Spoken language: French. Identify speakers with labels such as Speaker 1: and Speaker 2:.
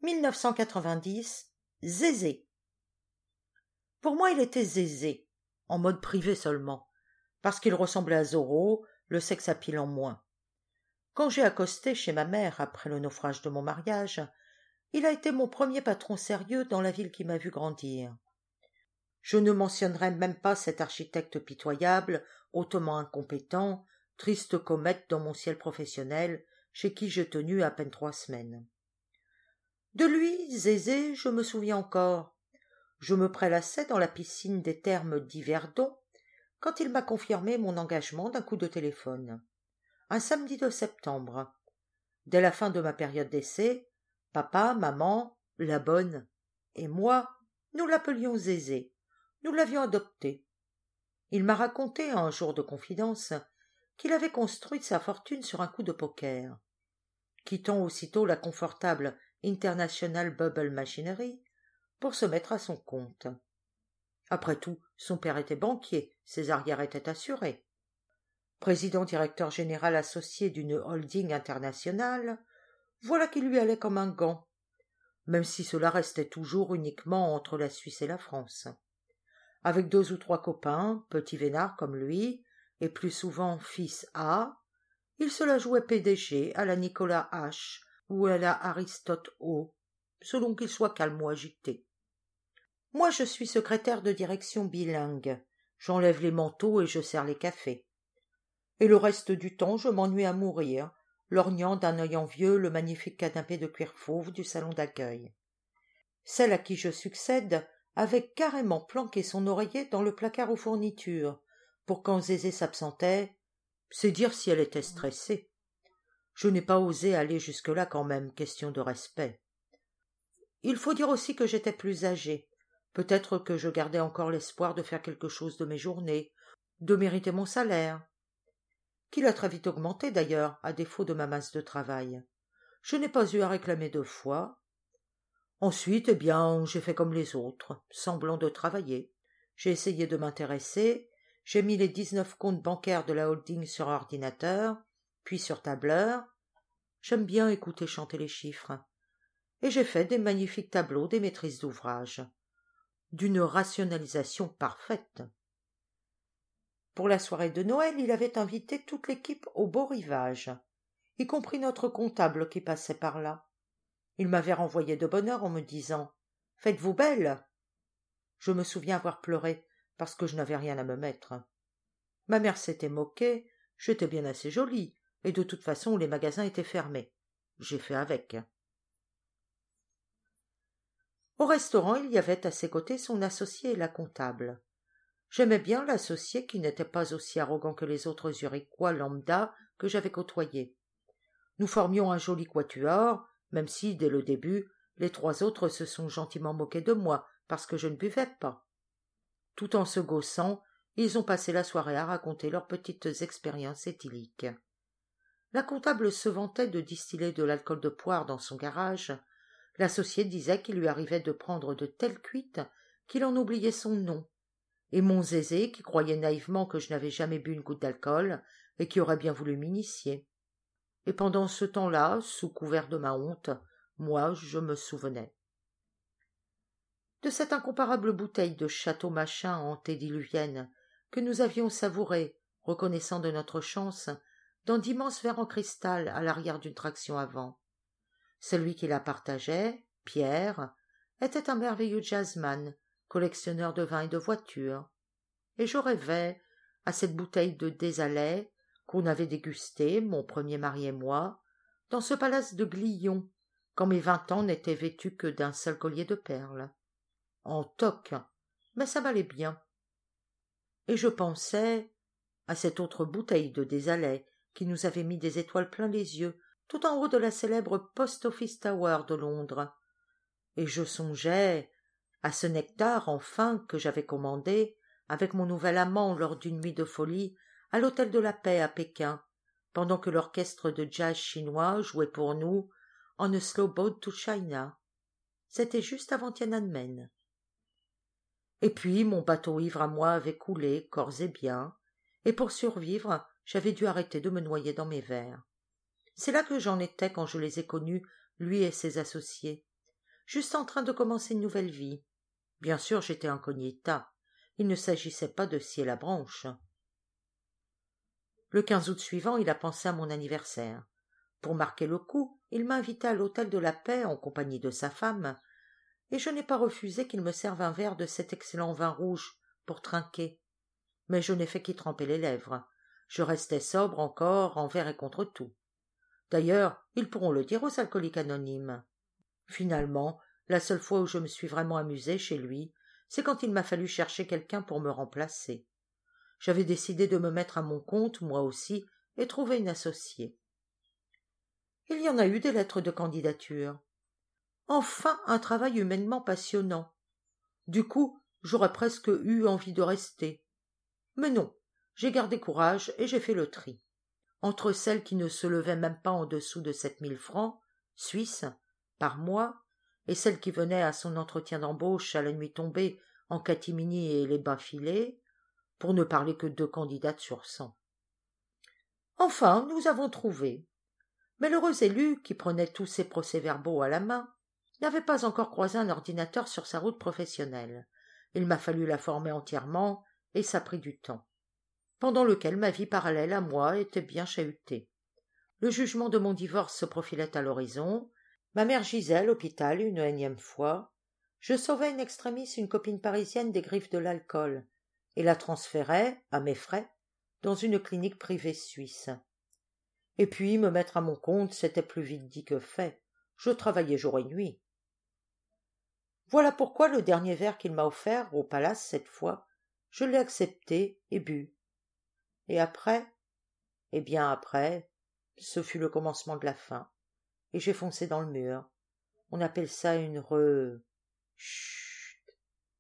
Speaker 1: 1990, Zézé. Pour moi, il était Zézé, en mode privé seulement, parce qu'il ressemblait à Zorro, le sex appeal en moins. Quand j'ai accosté chez ma mère après le naufrage de mon mariage, il a été mon premier patron sérieux dans la ville qui m'a vu grandir. Je ne mentionnerai même pas cet architecte pitoyable, hautement incompétent, triste comète dans mon ciel professionnel, chez qui j'ai tenu à peine 3 semaines. De lui, Zézé, je me souviens encore. Je me prélassais dans la piscine des thermes d'Yverdon quand il m'a confirmé mon engagement d'un coup de téléphone. Un samedi de septembre. Dès la fin de ma période d'essai, papa, maman, la bonne et moi, nous l'appelions Zézé. Nous l'avions adopté. Il m'a raconté un jour de confidence qu'il avait construit sa fortune sur un coup de poker. Quittant aussitôt la confortable International Bubble Machinery pour se mettre à son compte. Après tout, son père était banquier, ses arrières étaient assurées. Président-directeur général associé d'une holding internationale, voilà qui lui allait comme un gant, même si cela restait toujours uniquement entre la Suisse et la France. Avec 2 ou 3 copains, petits vénards comme lui, et plus souvent fils A, il se la jouait PDG à la Nicolas H ou à la Aristote O, selon qu'il soit calme ou agité. Moi, je suis secrétaire de direction bilingue. J'enlève les manteaux et je sers les cafés. Et le reste du temps, je m'ennuie à mourir, lorgnant d'un œil envieux le magnifique canapé de cuir fauve du salon d'accueil. Celle à qui je succède avait carrément planqué son oreiller dans le placard aux fournitures, pour quand Zézé s'absentait, c'est dire si elle était stressée. Je n'ai pas osé aller jusque-là quand même, question de respect. Il faut dire aussi que j'étais plus âgée. Peut-être que je gardais encore l'espoir de faire quelque chose de mes journées, de mériter mon salaire, qu'il a très vite augmenté d'ailleurs, à défaut de ma masse de travail. Je n'ai pas eu à réclamer 2 fois. Ensuite, eh bien, j'ai fait comme les autres, semblant de travailler. J'ai essayé de m'intéresser, j'ai mis les 19 comptes bancaires de la holding sur ordinateur, puis sur tableur. J'aime bien écouter chanter les chiffres. Et j'ai fait des magnifiques tableaux des maîtrises d'ouvrage. D'une rationalisation parfaite. Pour la soirée de Noël, il avait invité toute l'équipe au Beau Rivage, y compris notre comptable qui passait par là. Il m'avait renvoyé de bonne heure en me disant « Faites-vous belle !» Je me souviens avoir pleuré parce que je n'avais rien à me mettre. Ma mère s'était moquée, j'étais bien assez jolie, et de toute façon les magasins étaient fermés. J'ai fait avec. Au restaurant, il y avait à ses côtés son associé et la comptable. J'aimais bien l'associé qui n'était pas aussi arrogant que les autres Zurichois lambda que j'avais côtoyés. Nous formions un joli quatuor, même si, dès le début, les 3 autres se sont gentiment moqués de moi parce que je ne buvais pas. Tout en se gaussant, ils ont passé la soirée à raconter leurs petites expériences éthyliques. La comptable se vantait de distiller de l'alcool de poire dans son garage. L'associé disait qu'il lui arrivait de prendre de telles cuites qu'il en oubliait son nom. Et mon Zézé, qui croyait naïvement que je n'avais jamais bu une goutte d'alcool et qui aurait bien voulu m'initier. Et pendant ce temps-là, sous couvert de ma honte, moi, je me souvenais. De cette incomparable bouteille de château machin antédiluvienne que nous avions savourée, reconnaissant de notre chance, dans d'immenses verres en cristal à l'arrière d'une traction avant. Celui qui la partageait, Pierre, était un merveilleux jazzman, collectionneur de vins et de voitures. Et je rêvais, à cette bouteille de Désalais, qu'on avait dégustée, mon premier mari et moi, dans ce palace de Glion, quand mes 20 ans n'étaient vêtus que d'un seul collier de perles. En toque, mais ça m'allait bien. Et je pensais à cette autre bouteille de Désalais qui nous avait mis des étoiles plein les yeux, tout en haut de la célèbre Post Office Tower de Londres. Et je songeais à ce nectar, enfin, que j'avais commandé, avec mon nouvel amant lors d'une nuit de folie, à l'Hôtel de la Paix à Pékin, pendant que l'orchestre de jazz chinois jouait pour nous On a Slow Boat to China. C'était juste avant Tiananmen. Et puis mon bateau ivre à moi avait coulé, corps et biens, et pour survivre, j'avais dû arrêter de me noyer dans mes verres. C'est là que j'en étais quand je les ai connus, lui et ses associés. juste en train de commencer une nouvelle vie. Bien sûr, j'étais incognita. Il ne s'agissait pas de scier la branche. Le 15 août suivant, il a pensé à mon anniversaire. Pour marquer le coup, il m'a invité à l'hôtel de la Paix en compagnie de sa femme, et je n'ai pas refusé qu'il me serve un verre de cet excellent vin rouge pour trinquer. Mais je n'ai fait qu'y tremper les lèvres. Je restais sobre encore, envers et contre tout. D'ailleurs, ils pourront le dire aux alcooliques anonymes. Finalement, la seule fois où je me suis vraiment amusée chez lui, c'est quand il m'a fallu chercher quelqu'un pour me remplacer. J'avais décidé de me mettre à mon compte, moi aussi, et trouver une associée. Il y en a eu des lettres de candidature. Enfin, un travail humainement passionnant. Du coup, j'aurais presque eu envie de rester. Mais non, j'ai gardé courage et j'ai fait le tri. Entre celles qui ne se levaient même pas en dessous de 7 000 francs, suisses, par mois, et celles qui venaient à son entretien d'embauche à la nuit tombée en catimini et les bas filés, pour ne parler que 2 candidates sur 100. Enfin, nous avons trouvé. Mais l'heureux élu, qui prenait tous ses procès-verbaux à la main, n'avait pas encore croisé un ordinateur sur sa route professionnelle. Il m'a fallu la former entièrement, et ça prit du temps, pendant lequel ma vie parallèle à moi était bien chahutée. Le jugement de mon divorce se profilait à l'horizon, ma mère gisait à l'hôpital une énième fois, je sauvais in extremis une copine parisienne des griffes de l'alcool, et la transférais, à mes frais, dans une clinique privée suisse. Et puis, me mettre à mon compte, c'était plus vite dit que fait. Je travaillais jour et nuit. Voilà pourquoi le dernier verre qu'il m'a offert, au palace cette fois, je l'ai accepté et bu. Et après? Eh bien après, ce fut le commencement de la fin, et j'ai foncé dans le mur. On appelle ça une Chut.